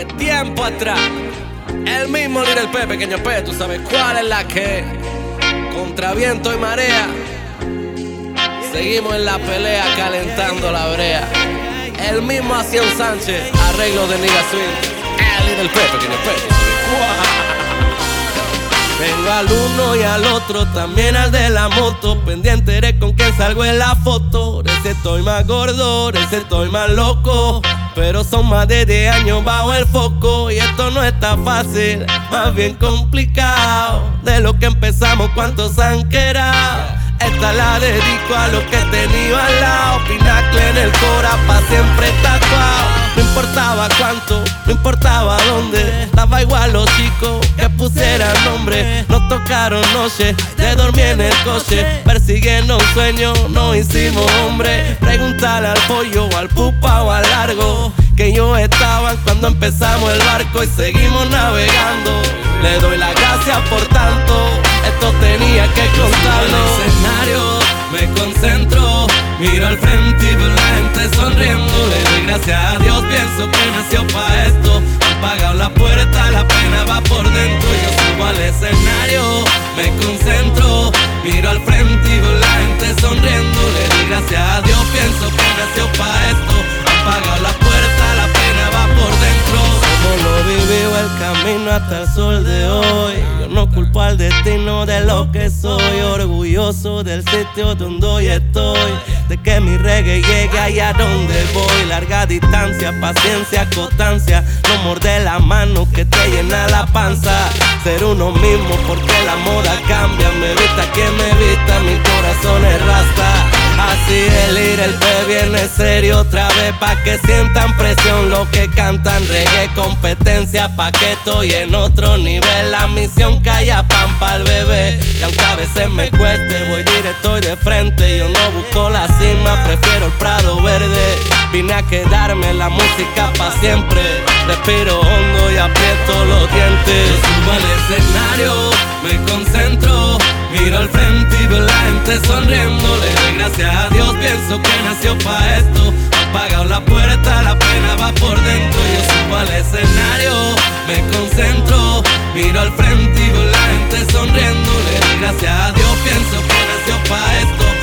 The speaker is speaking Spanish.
de tiempo atrás. El mismo Little P, Pequeño P, tú sabes cuál es la que. Contra viento y marea, seguimos en la pelea calentando la brea. El mismo Acción Sánchez, arreglo de Nigga Swing. El Little P, Pequeño P, tú sabes cuál. Vengo al uno y al otro, también al de la moto. Pendiente eres con quien salgo en la foto. Ese estoy más gordo, ese estoy más loco. Pero son más de 10 años bajo el foco. Y esto no está fácil, más bien complicado. De lo que empezamos, cuántos han quedado. Esta la dedico a los que he tenido al lado. Pinacle en el cora, pa' siempre tatuado. No importaba cuánto, no importaba dónde. Daba igual los chicos que pusieran nombre. Nos tocaron noche de dormir en el coche. Persiguiendo un sueño, no hicimos hombre. Pregúntale al pollo, al pupa o al largo, que ellos estaban cuando empezamos el barco y seguimos navegando. Le doy las gracias por tanto, esto tenía que contarlo. En el escenario me concentro, miro al frente y veo la gente sonriendo. Le doy gracias a Dios, pienso que nació pa' esto. Han pagado la puerta, la pena va por dentro. Yo subo al escenario, me concentro, miro al frente y veo la gente sonriendo. Le doy gracias a Dios, pienso que nació pa' esto. Han pagado la puerta, la pena va por dentro. Como lo vivió el camino hasta el sol de hoy. Yo no culpo al destino de lo que soy. Orgulloso del sitio donde hoy estoy, de que mi reggae llegue allá donde voy. Larga distancia, paciencia, constancia. No morder la mano que te llena la panza. Ser uno mismo porque la moda cambia. Me vista quien me vista, mi corazón es rasta. Así el Little P viene serio otra vez, pa' que sientan presión los que cantan reggae. Competencia pa' que estoy en otro nivel. La misión que haya pan pa'l bebé. Y aunque a veces me cueste, voy directo y de frente. Yo no busco la cima, prefiero el prado verde. Vine a quedarme en la música pa' siempre. Respiro hondo y aprieto los dientes. Yo subo al escenario, me concentro, miro al frente y veo la gente sonriendo. Le doy gracias a Dios, pienso que nació pa' esto. Han pagado la puerta, la pena va por dentro. Yo subo al escenario, me concentro, miro al frente y veo la gente sonriendo. Le doy gracias a Dios, pienso que nació pa' esto.